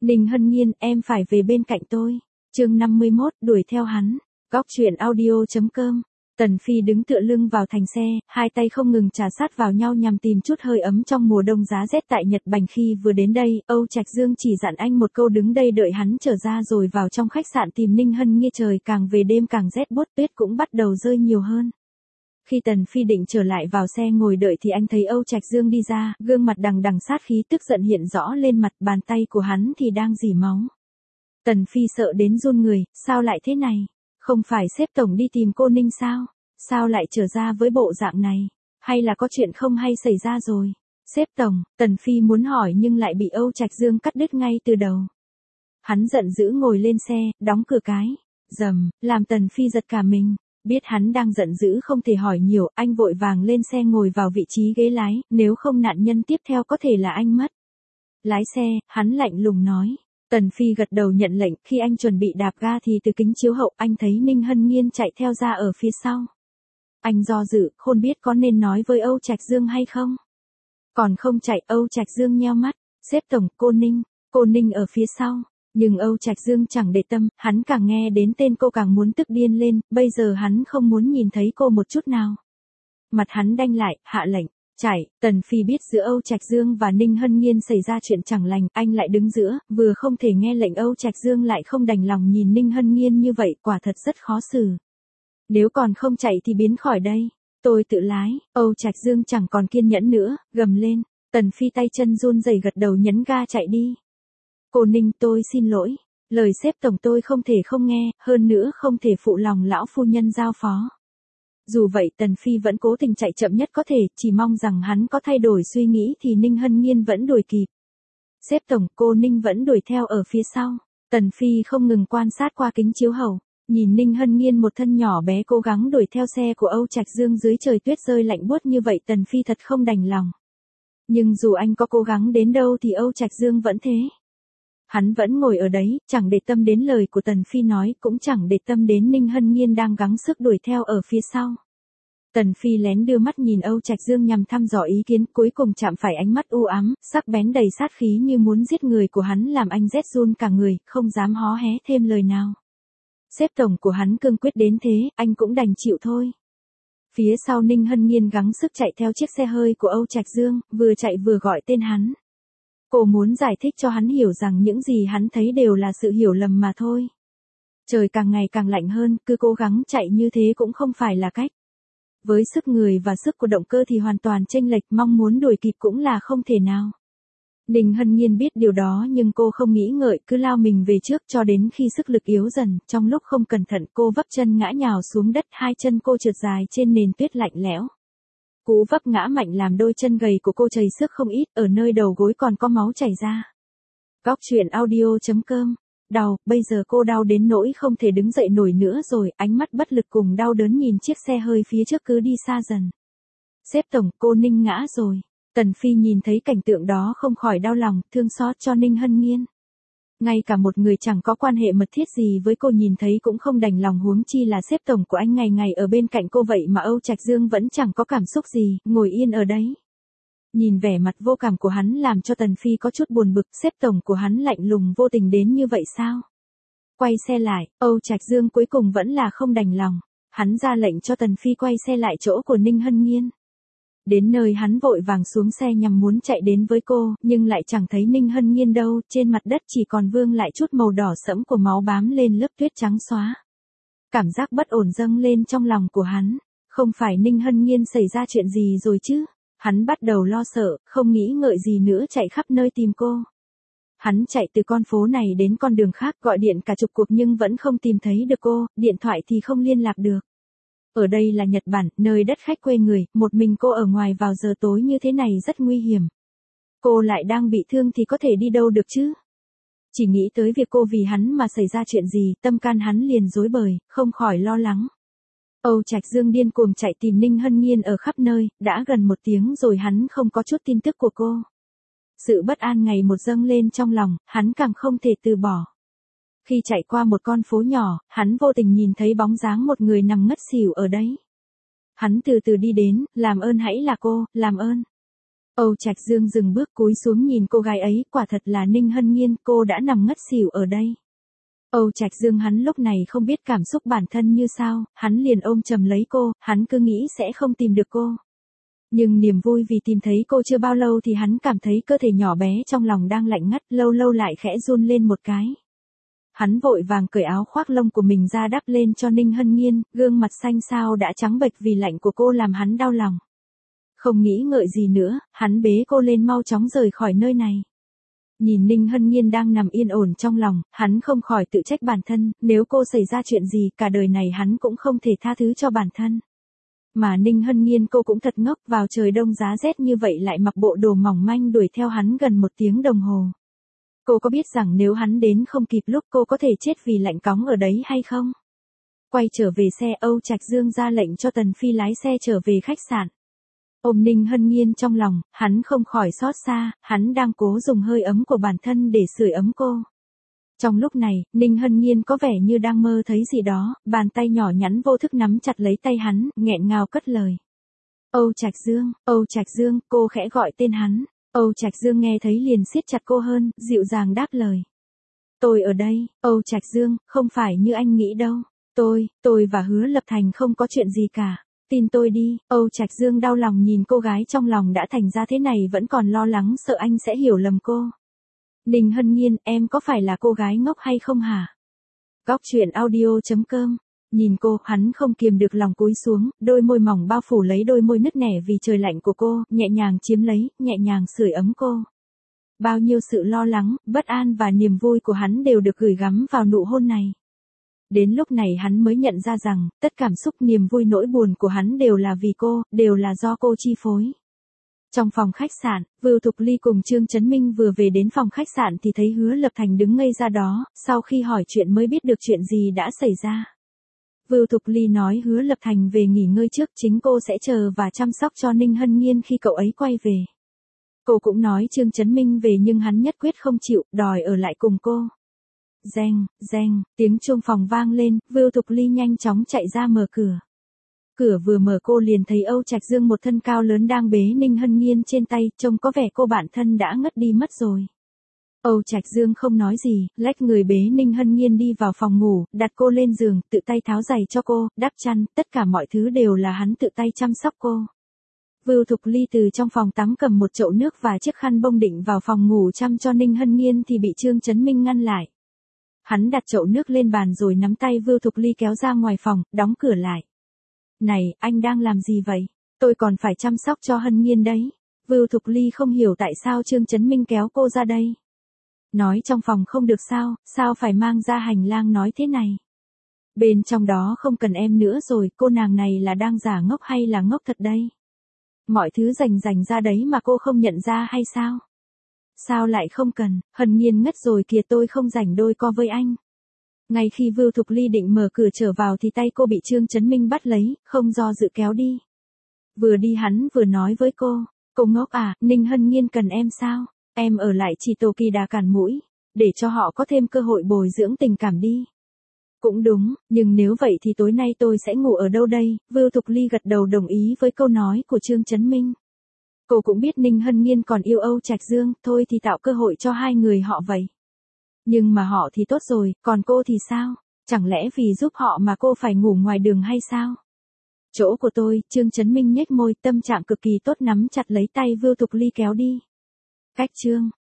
Ninh Hân Nhiên, em phải về bên cạnh tôi. Chương 51, đuổi theo hắn. Góc truyện audio.com. Tần Phi đứng tựa lưng vào thành xe, hai tay không ngừng trà sát vào nhau nhằm tìm chút hơi ấm trong mùa đông giá rét tại Nhật Bành. Khi vừa đến đây, Âu Trạch Dương chỉ dặn anh một câu đứng đây đợi hắn trở ra rồi vào trong khách sạn tìm Ninh Hân Nhiên. Trời càng về đêm càng rét buốt, tuyết cũng bắt đầu rơi nhiều hơn. Khi Tần Phi định trở lại vào xe ngồi đợi thì anh thấy Âu Trạch Dương đi ra, gương mặt đằng đằng sát khí tức giận hiện rõ lên mặt, bàn tay của hắn thì đang rỉ máu. Tần Phi sợ đến run người, sao lại thế này? Không phải sếp tổng đi tìm cô Ninh sao? Sao lại trở ra với bộ dạng này? Hay là có chuyện không hay xảy ra rồi? Sếp tổng, Tần Phi muốn hỏi nhưng lại bị Âu Trạch Dương cắt đứt ngay từ đầu. Hắn giận dữ ngồi lên xe, đóng cửa cái. Rầm, làm Tần Phi giật cả mình. Biết hắn đang giận dữ không thể hỏi nhiều, anh vội vàng lên xe ngồi vào vị trí ghế lái, nếu không nạn nhân tiếp theo có thể là anh mất. Lái xe, hắn lạnh lùng nói. Tần Phi gật đầu nhận lệnh, khi anh chuẩn bị đạp ga thì từ kính chiếu hậu anh thấy Ninh Hân Nhiên chạy theo ra ở phía sau. Anh do dự, không biết có nên nói với Âu Trạch Dương hay không. Còn không chạy, Âu Trạch Dương nheo mắt, sếp tổng, cô Ninh ở phía sau. Nhưng Âu Trạch Dương chẳng để tâm, hắn càng nghe đến tên cô càng muốn tức điên lên, bây giờ hắn không muốn nhìn thấy cô một chút nào. Mặt hắn đanh lại, hạ lệnh, chạy. Tần Phi biết giữa Âu Trạch Dương và Ninh Hân Nhiên xảy ra chuyện chẳng lành, anh lại đứng giữa, vừa không thể nghe lệnh Âu Trạch Dương lại không đành lòng nhìn Ninh Hân Nhiên như vậy, quả thật rất khó xử. Nếu còn không chạy thì biến khỏi đây, tôi tự lái. Âu Trạch Dương chẳng còn kiên nhẫn nữa, gầm lên. Tần Phi tay chân run rẩy gật đầu nhấn ga chạy đi. Cô Ninh, tôi xin lỗi, lời sếp tổng tôi không thể không nghe, hơn nữa không thể phụ lòng lão phu nhân giao phó. Dù vậy Tần Phi vẫn cố tình chạy chậm nhất có thể, chỉ mong rằng hắn có thay đổi suy nghĩ thì Ninh Hân Nhiên vẫn đuổi kịp. Sếp tổng, cô Ninh vẫn đuổi theo ở phía sau. Tần Phi không ngừng quan sát qua kính chiếu hậu, nhìn Ninh Hân Nhiên một thân nhỏ bé cố gắng đuổi theo xe của Âu Trạch Dương dưới trời tuyết rơi lạnh buốt như vậy, Tần Phi thật không đành lòng. Nhưng dù anh có cố gắng đến đâu thì Âu Trạch Dương vẫn thế. Hắn vẫn ngồi ở đấy, chẳng để tâm đến lời của Tần Phi nói, cũng chẳng để tâm đến Ninh Hân Nhiên đang gắng sức đuổi theo ở phía sau. Tần Phi lén đưa mắt nhìn Âu Trạch Dương nhằm thăm dò ý kiến, cuối cùng chạm phải ánh mắt u ám, sắc bén đầy sát khí như muốn giết người của hắn, làm anh rét run cả người, không dám hó hé thêm lời nào. Sếp tổng của hắn cương quyết đến thế, anh cũng đành chịu thôi. Phía sau Ninh Hân Nhiên gắng sức chạy theo chiếc xe hơi của Âu Trạch Dương, vừa chạy vừa gọi tên hắn. Cô muốn giải thích cho hắn hiểu rằng những gì hắn thấy đều là sự hiểu lầm mà thôi. Trời càng ngày càng lạnh hơn, cứ cố gắng chạy như thế cũng không phải là cách. Với sức người và sức của động cơ thì hoàn toàn chênh lệch, mong muốn đuổi kịp cũng là không thể nào. Ninh Hân Nhiên biết điều đó nhưng cô không nghĩ ngợi, cứ lao mình về trước cho đến khi sức lực yếu dần, trong lúc không cẩn thận cô vấp chân ngã nhào xuống đất, hai chân cô trượt dài trên nền tuyết lạnh lẽo. Cú vấp ngã mạnh làm đôi chân gầy của cô chảy xước không ít, ở nơi đầu gối còn có máu chảy ra. Góc truyện audio.com. Đau, bây giờ cô đau đến nỗi không thể đứng dậy nổi nữa rồi, ánh mắt bất lực cùng đau đớn nhìn chiếc xe hơi phía trước cứ đi xa dần. Sếp tổng, cô Ninh ngã rồi. Tần Phi nhìn thấy cảnh tượng đó không khỏi đau lòng, thương xót cho Ninh Hân Nhiên. Ngay cả một người chẳng có quan hệ mật thiết gì với cô nhìn thấy cũng không đành lòng, huống chi là sếp tổng của anh ngày ngày ở bên cạnh cô vậy mà Âu Trạch Dương vẫn chẳng có cảm xúc gì, ngồi yên ở đấy. Nhìn vẻ mặt vô cảm của hắn làm cho Tần Phi có chút buồn bực, sếp tổng của hắn lạnh lùng vô tình đến như vậy sao? Quay xe lại, Âu Trạch Dương cuối cùng vẫn là không đành lòng, hắn ra lệnh cho Tần Phi quay xe lại chỗ của Ninh Hân Nhiên. Đến nơi hắn vội vàng xuống xe nhằm muốn chạy đến với cô, nhưng lại chẳng thấy Ninh Hân Nhiên đâu, trên mặt đất chỉ còn vương lại chút màu đỏ sẫm của máu bám lên lớp tuyết trắng xóa. Cảm giác bất ổn dâng lên trong lòng của hắn, không phải Ninh Hân Nhiên xảy ra chuyện gì rồi chứ? Hắn bắt đầu lo sợ, không nghĩ ngợi gì nữa chạy khắp nơi tìm cô. Hắn chạy từ con phố này đến con đường khác, gọi điện cả chục cuộc nhưng vẫn không tìm thấy được cô, điện thoại thì không liên lạc được. Ở đây là Nhật Bản, nơi đất khách quê người, một mình cô ở ngoài vào giờ tối như thế này rất nguy hiểm. Cô lại đang bị thương thì có thể đi đâu được chứ? Chỉ nghĩ tới việc cô vì hắn mà xảy ra chuyện gì, tâm can hắn liền rối bời, không khỏi lo lắng. Âu Trạch Dương điên cuồng chạy tìm Ninh Hân Nhiên ở khắp nơi, đã gần 1 tiếng rồi hắn không có chút tin tức của cô. Sự bất an ngày một dâng lên trong lòng, hắn càng không thể từ bỏ. Khi chạy qua một con phố nhỏ, hắn vô tình nhìn thấy bóng dáng một người nằm ngất xỉu ở đấy. Hắn từ từ đi đến, làm ơn hãy là cô, làm ơn. Âu Trạch Dương dừng bước cúi xuống nhìn cô gái ấy, quả thật là Ninh Hân Nhiên, cô đã nằm ngất xỉu ở đây. Âu Trạch Dương hắn lúc này không biết cảm xúc bản thân như sao, hắn liền ôm chầm lấy cô, hắn cứ nghĩ sẽ không tìm được cô. Nhưng niềm vui vì tìm thấy cô chưa bao lâu thì hắn cảm thấy cơ thể nhỏ bé trong lòng đang lạnh ngắt, lâu lâu lại khẽ run lên một cái. Hắn vội vàng cởi áo khoác lông của mình ra đắp lên cho Ninh Hân Nhiên, gương mặt xanh xao đã trắng bệch vì lạnh của cô làm hắn đau lòng. Không nghĩ ngợi gì nữa, hắn bế cô lên mau chóng rời khỏi nơi này. Nhìn Ninh Hân Nhiên đang nằm yên ổn trong lòng, hắn không khỏi tự trách bản thân, nếu cô xảy ra chuyện gì cả đời này hắn cũng không thể tha thứ cho bản thân. Mà Ninh Hân Nhiên cô cũng thật ngốc, vào trời đông giá rét như vậy lại mặc bộ đồ mỏng manh đuổi theo hắn gần 1 tiếng đồng hồ. Cô có biết rằng nếu hắn đến không kịp lúc cô có thể chết vì lạnh cóng ở đấy hay không? Quay trở về xe, Âu Trạch Dương ra lệnh cho Tần Phi lái xe trở về khách sạn. Ôm Ninh Hân Nhiên trong lòng, hắn không khỏi xót xa, hắn đang cố dùng hơi ấm của bản thân để sưởi ấm cô. Trong lúc này, Ninh Hân Nhiên có vẻ như đang mơ thấy gì đó, bàn tay nhỏ nhắn vô thức nắm chặt lấy tay hắn, nghẹn ngào cất lời. Âu Trạch Dương, cô khẽ gọi tên hắn. Âu Trạch Dương nghe thấy liền siết chặt cô hơn, dịu dàng đáp lời. Tôi ở đây, Âu Trạch Dương, không phải như anh nghĩ đâu. Tôi và Hứa Lập Thành không có chuyện gì cả. Tin tôi đi. Âu Trạch Dương đau lòng nhìn cô gái trong lòng đã thành ra thế này vẫn còn lo lắng sợ anh sẽ hiểu lầm cô. Ninh Hân Nhiên, em có phải là cô gái ngốc hay không hả? Góc truyện audio.com. Nhìn cô, hắn không kiềm được lòng cúi xuống, đôi môi mỏng bao phủ lấy đôi môi nứt nẻ vì trời lạnh của cô, nhẹ nhàng chiếm lấy, nhẹ nhàng sưởi ấm cô. Bao nhiêu sự lo lắng, bất an và niềm vui của hắn đều được gửi gắm vào nụ hôn này. Đến lúc này hắn mới nhận ra rằng, tất cảm xúc niềm vui nỗi buồn của hắn đều là vì cô, đều là do cô chi phối. Trong phòng khách sạn, Vưu Thục Ly cùng Trương Chấn Minh vừa về đến phòng khách sạn thì thấy Hứa Lập Thành đứng ngây ra đó, sau khi hỏi chuyện mới biết được chuyện gì đã xảy ra. Vưu Thục Ly nói Hứa Lập Thành về nghỉ ngơi trước, chính cô sẽ chờ và chăm sóc cho Ninh Hân Nhiên khi cậu ấy quay về. Cô cũng nói Trương Chấn Minh về nhưng hắn nhất quyết không chịu, đòi ở lại cùng cô. Reng, tiếng chuông phòng vang lên, Vưu Thục Ly nhanh chóng chạy ra mở cửa. Cửa vừa mở cô liền thấy Âu Trạch Dương một thân cao lớn đang bế Ninh Hân Nhiên trên tay, trông có vẻ cô bạn thân đã ngất đi mất rồi. Âu Trạch Dương không nói gì, lách người bế Ninh Hân Nhiên đi vào phòng ngủ, đặt cô lên giường, tự tay tháo giày cho cô, đắp chăn, tất cả mọi thứ đều là hắn tự tay chăm sóc cô. Vưu Thục Ly từ trong phòng tắm cầm một chậu nước và chiếc khăn bông định vào phòng ngủ chăm cho Ninh Hân Nhiên thì bị Trương Chấn Minh ngăn lại. Hắn đặt chậu nước lên bàn rồi nắm tay Vưu Thục Ly kéo ra ngoài phòng, đóng cửa lại. Này, anh đang làm gì vậy? Tôi còn phải chăm sóc cho Hân Nhiên đấy. Vưu Thục Ly không hiểu tại sao Trương Chấn Minh kéo cô ra đây. Nói trong phòng không được sao phải mang ra hành lang nói thế này? Bên trong đó không cần em nữa rồi, cô nàng này là đang giả ngốc hay là ngốc thật đây? Mọi thứ rành ra đấy mà cô không nhận ra hay sao? Sao lại không cần, Hân Nhiên ngất rồi kìa, tôi không rảnh đôi co với anh. Ngay khi Vưu Thục Ly định mở cửa trở vào thì tay cô bị Trương Chấn Minh bắt lấy, không do dự kéo đi. Vừa đi hắn vừa nói với cô ngốc à, Ninh Hân Nhiên cần em sao? Em ở lại chỉ Tô Kỳ Đà cản mũi, để cho họ có thêm cơ hội bồi dưỡng tình cảm đi. Cũng đúng, nhưng nếu vậy thì tối nay tôi sẽ ngủ ở đâu đây? Vưu Thục Ly gật đầu đồng ý với câu nói của Trương Chấn Minh. Cô cũng biết Ninh Hân Nhiên còn yêu Âu Trạch Dương, thôi thì tạo cơ hội cho hai người họ vậy. Nhưng mà họ thì tốt rồi, còn cô thì sao? Chẳng lẽ vì giúp họ mà cô phải ngủ ngoài đường hay sao? Chỗ của tôi, Trương Chấn Minh nhếch môi, tâm trạng cực kỳ tốt nắm chặt lấy tay Vưu Thục Ly kéo đi. Cách Trương